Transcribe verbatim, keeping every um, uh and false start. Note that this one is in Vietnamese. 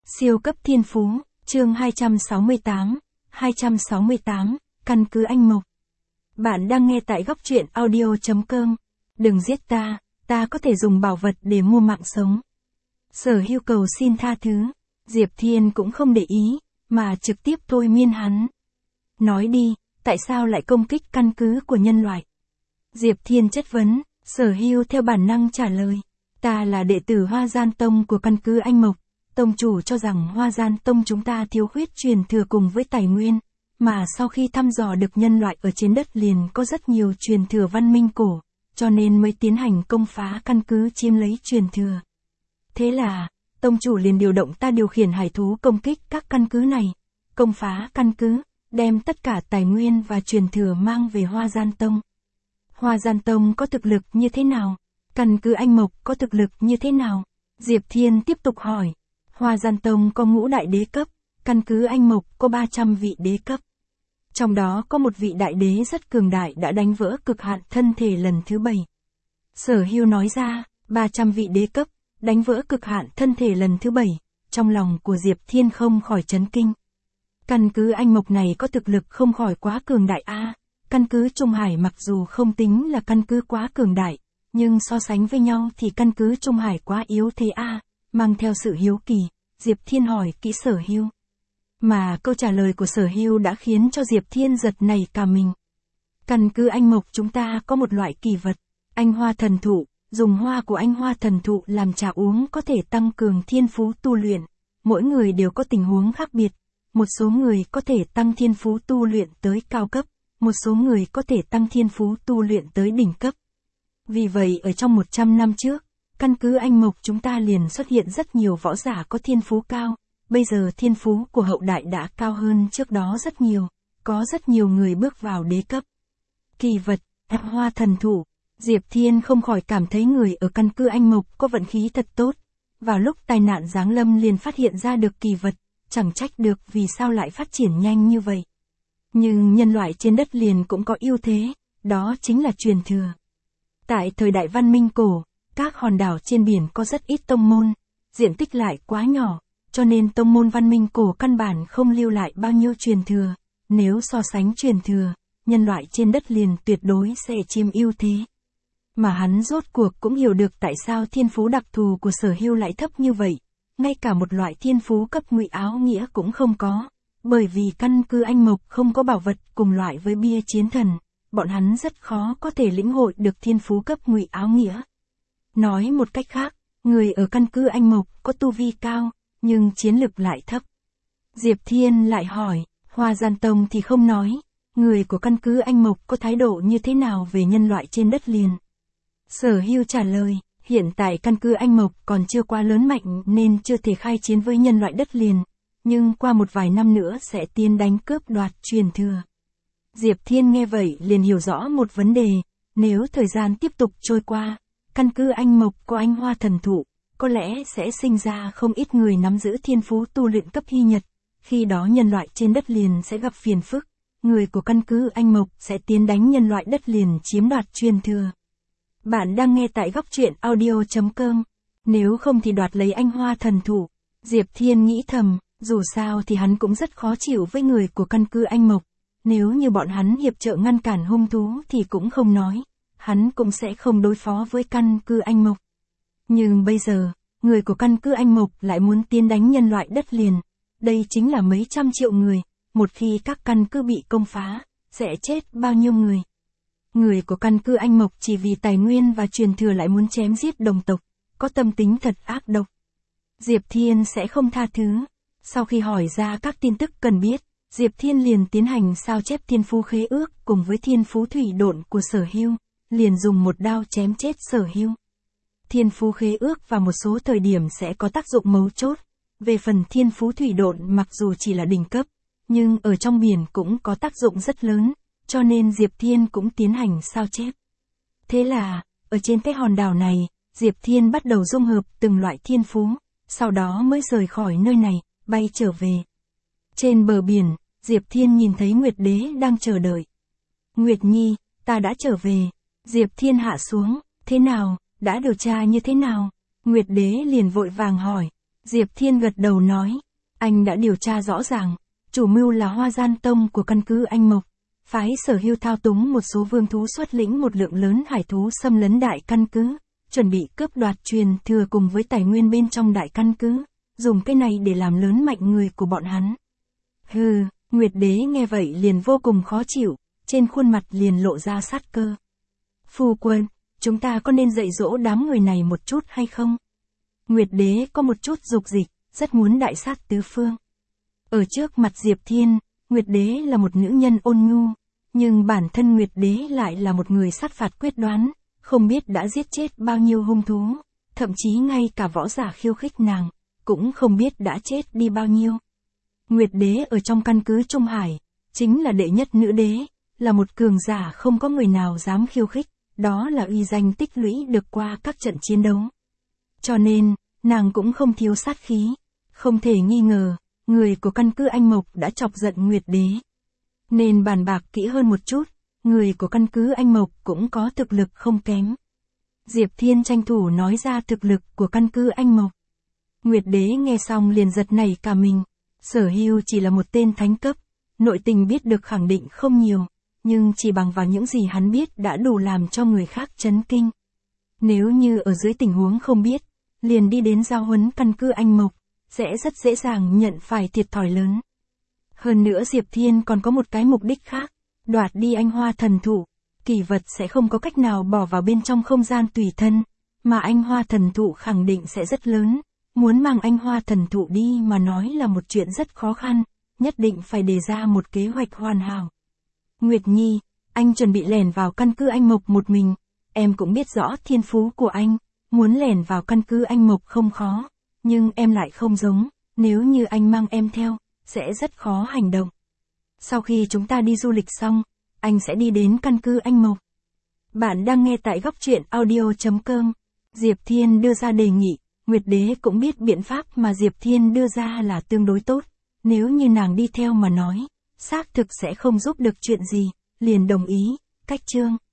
Siêu cấp thiên phú, chương hai trăm sáu mươi tám, hai trăm sáu mươi tám, căn cứ anh Mộc. Bạn đang nghe tại góc truyện audio chấm com. Đừng giết ta, ta có thể dùng bảo vật để mua mạng sống. Sở Hưu cầu xin tha thứ, Diệp Thiên cũng không để ý, mà trực tiếp thôi miên hắn. Nói đi, tại sao lại công kích căn cứ của nhân loại? Diệp Thiên chất vấn, Sở Hưu theo bản năng trả lời. Ta là đệ tử Hoa Gian Tông của căn cứ anh Mộc. Tông chủ cho rằng Hoa Gian Tông chúng ta thiếu khuyết truyền thừa cùng với tài nguyên, mà sau khi thăm dò được nhân loại ở trên đất liền có rất nhiều truyền thừa văn minh cổ, cho nên mới tiến hành công phá căn cứ chiếm lấy truyền thừa. Thế là, Tông chủ liền điều động ta điều khiển hải thú công kích các căn cứ này, công phá căn cứ, đem tất cả tài nguyên và truyền thừa mang về Hoa Gian Tông. Hoa Gian Tông có thực lực như thế nào? Căn cứ anh Mộc có thực lực như thế nào? Diệp Thiên tiếp tục hỏi. Hoa Gian Tông có ngũ đại đế cấp, căn cứ anh Mộc có ba trăm vị đế cấp. Trong đó có một vị đại đế rất cường đại đã đánh vỡ cực hạn thân thể lần thứ bảy. Sở Hưu nói ra, ba trăm vị đế cấp, đánh vỡ cực hạn thân thể lần thứ bảy, trong lòng của Diệp Thiên không khỏi chấn kinh. Căn cứ anh Mộc này có thực lực không khỏi quá cường đại a. Căn cứ Trung Hải mặc dù không tính là căn cứ quá cường đại, nhưng so sánh với nhau thì căn cứ Trung Hải quá yếu thế a. Mang theo sự hiếu kỳ, Diệp Thiên hỏi kỹ Sở Hưu. Mà câu trả lời của Sở Hưu đã khiến cho Diệp Thiên giật nảy cả mình. Căn cứ anh Mộc chúng ta có một loại kỳ vật, anh hoa thần thụ, dùng hoa của anh hoa thần thụ làm trà uống có thể tăng cường thiên phú tu luyện. Mỗi người đều có tình huống khác biệt, một số người có thể tăng thiên phú tu luyện tới cao cấp, một số người có thể tăng thiên phú tu luyện tới đỉnh cấp. Vì vậy ở trong một trăm năm trước, căn cứ anh Mộc chúng ta liền xuất hiện rất nhiều võ giả có thiên phú cao, bây giờ thiên phú của hậu đại đã cao hơn trước đó rất nhiều, có rất nhiều người bước vào đế cấp. Kỳ vật, hoa thần thụ, Diệp Thiên không khỏi cảm thấy người ở căn cứ anh Mộc có vận khí thật tốt, vào lúc tai nạn giáng lâm liền phát hiện ra được kỳ vật, chẳng trách được vì sao lại phát triển nhanh như vậy. Nhưng nhân loại trên đất liền cũng có ưu thế, đó chính là truyền thừa. Tại thời đại văn minh cổ, các hòn đảo trên biển có rất ít tông môn, diện tích lại quá nhỏ, cho nên tông môn văn minh cổ căn bản không lưu lại bao nhiêu truyền thừa. Nếu so sánh truyền thừa, nhân loại trên đất liền tuyệt đối sẽ chiếm ưu thế. Mà hắn rốt cuộc cũng hiểu được tại sao thiên phú đặc thù của Sở Hưu lại thấp như vậy, ngay cả một loại thiên phú cấp ngụy áo nghĩa cũng không có, bởi vì căn cứ anh Mộc không có bảo vật cùng loại với bia chiến thần, bọn hắn rất khó có thể lĩnh hội được thiên phú cấp ngụy áo nghĩa. Nói một cách khác, người ở căn cứ anh Mộc có tu vi cao, nhưng chiến lực lại thấp. Diệp Thiên lại hỏi, Hoa Gian Tông thì không nói, người của căn cứ anh Mộc có thái độ như thế nào về nhân loại trên đất liền? Sở Hưu trả lời, hiện tại căn cứ anh Mộc còn chưa quá lớn mạnh nên chưa thể khai chiến với nhân loại đất liền, nhưng qua một vài năm nữa sẽ tiến đánh cướp đoạt truyền thừa. Diệp Thiên nghe vậy liền hiểu rõ một vấn đề, nếu thời gian tiếp tục trôi qua, căn cứ anh Mộc có anh hoa thần thụ, có lẽ sẽ sinh ra không ít người nắm giữ thiên phú tu luyện cấp hy nhật, khi đó nhân loại trên đất liền sẽ gặp phiền phức, người của căn cứ anh Mộc sẽ tiến đánh nhân loại đất liền chiếm đoạt truyền thừa. Bạn đang nghe tại góc truyện audio chấm com, nếu không thì đoạt lấy anh hoa thần thụ. Diệp Thiên nghĩ thầm, dù sao thì hắn cũng rất khó chịu với người của căn cứ anh Mộc, nếu như bọn hắn hiệp trợ ngăn cản hung thú thì cũng không nói, hắn cũng sẽ không đối phó với căn cứ anh Mộc. Nhưng bây giờ, người của căn cứ anh Mộc lại muốn tiến đánh nhân loại đất liền, đây chính là mấy trăm triệu người, một khi các căn cứ bị công phá, sẽ chết bao nhiêu người. Người của căn cứ anh Mộc chỉ vì tài nguyên và truyền thừa lại muốn chém giết đồng tộc, có tâm tính thật ác độc. Diệp Thiên sẽ không tha thứ. Sau khi hỏi ra các tin tức cần biết, Diệp Thiên liền tiến hành sao chép thiên phú khế ước cùng với thiên phú thủy độn của Sở Hưu, liền dùng một đao chém chết Sở Hưu. Thiên phú khế ước vào một số thời điểm sẽ có tác dụng mấu chốt. Về phần thiên phú thủy độn mặc dù chỉ là đỉnh cấp, nhưng ở trong biển cũng có tác dụng rất lớn, cho nên Diệp Thiên cũng tiến hành sao chép. Thế là, ở trên cái hòn đảo này, Diệp Thiên bắt đầu dung hợp từng loại thiên phú, sau đó mới rời khỏi nơi này, bay trở về. Trên bờ biển, Diệp Thiên nhìn thấy Nguyệt Đế đang chờ đợi. Nguyệt Nhi, ta đã trở về. Diệp Thiên hạ xuống, thế nào, đã điều tra như thế nào? Nguyệt Đế liền vội vàng hỏi. Diệp Thiên gật đầu nói, anh đã điều tra rõ ràng, chủ mưu là Hoa Gian Tông của căn cứ Anh Mộc, phái Sở Hưu thao túng một số vương thú xuất lĩnh một lượng lớn hải thú xâm lấn đại căn cứ, chuẩn bị cướp đoạt truyền thừa cùng với tài nguyên bên trong đại căn cứ, dùng cái này để làm lớn mạnh người của bọn hắn. Hừ, Nguyệt Đế nghe vậy liền vô cùng khó chịu, trên khuôn mặt liền lộ ra sát cơ. Phu quân, chúng ta có nên dạy dỗ đám người này một chút hay không? Nguyệt Đế có một chút dục dịch, rất muốn đại sát tứ phương. Ở trước mặt Diệp Thiên, Nguyệt Đế là một nữ nhân ôn nhu, nhưng bản thân Nguyệt Đế lại là một người sát phạt quyết đoán, không biết đã giết chết bao nhiêu hung thú, thậm chí ngay cả võ giả khiêu khích nàng, cũng không biết đã chết đi bao nhiêu. Nguyệt Đế ở trong căn cứ Trung Hải, chính là đệ nhất nữ đế, là một cường giả không có người nào dám khiêu khích, đó là uy danh tích lũy được qua các trận chiến đấu. Cho nên, nàng cũng không thiếu sát khí, không thể nghi ngờ, người của căn cứ Anh Mộc đã chọc giận Nguyệt Đế. Nên bàn bạc kỹ hơn một chút, người của căn cứ Anh Mộc cũng có thực lực không kém. Diệp Thiên tranh thủ nói ra thực lực của căn cứ Anh Mộc. Nguyệt Đế nghe xong liền giật nảy cả mình, Sở Hưu chỉ là một tên thánh cấp, nội tình biết được khẳng định không nhiều, nhưng chỉ bằng vào những gì hắn biết đã đủ làm cho người khác chấn kinh. Nếu như ở dưới tình huống không biết, liền đi đến giao huấn căn cứ Anh Mộc, sẽ rất dễ dàng nhận phải thiệt thòi lớn. Hơn nữa Diệp Thiên còn có một cái mục đích khác, đoạt đi anh hoa thần thụ, kỳ vật sẽ không có cách nào bỏ vào bên trong không gian tùy thân, mà anh hoa thần thụ khẳng định sẽ rất lớn, muốn mang anh hoa thần thụ đi mà nói là một chuyện rất khó khăn, nhất định phải đề ra một kế hoạch hoàn hảo. Nguyệt Nhi, anh chuẩn bị lẻn vào căn cứ Anh Mộc một mình, em cũng biết rõ thiên phú của anh, muốn lẻn vào căn cứ Anh Mộc không khó, nhưng em lại không giống, nếu như anh mang em theo, sẽ rất khó hành động. Sau khi chúng ta đi du lịch xong, anh sẽ đi đến căn cứ Anh Mộc. Bạn đang nghe tại góc truyện audio chấm com. Diệp Thiên đưa ra đề nghị, Nguyệt Đế cũng biết biện pháp mà Diệp Thiên đưa ra là tương đối tốt, nếu như nàng đi theo mà nói, xác thực sẽ không giúp được chuyện gì, liền đồng ý, cách chương.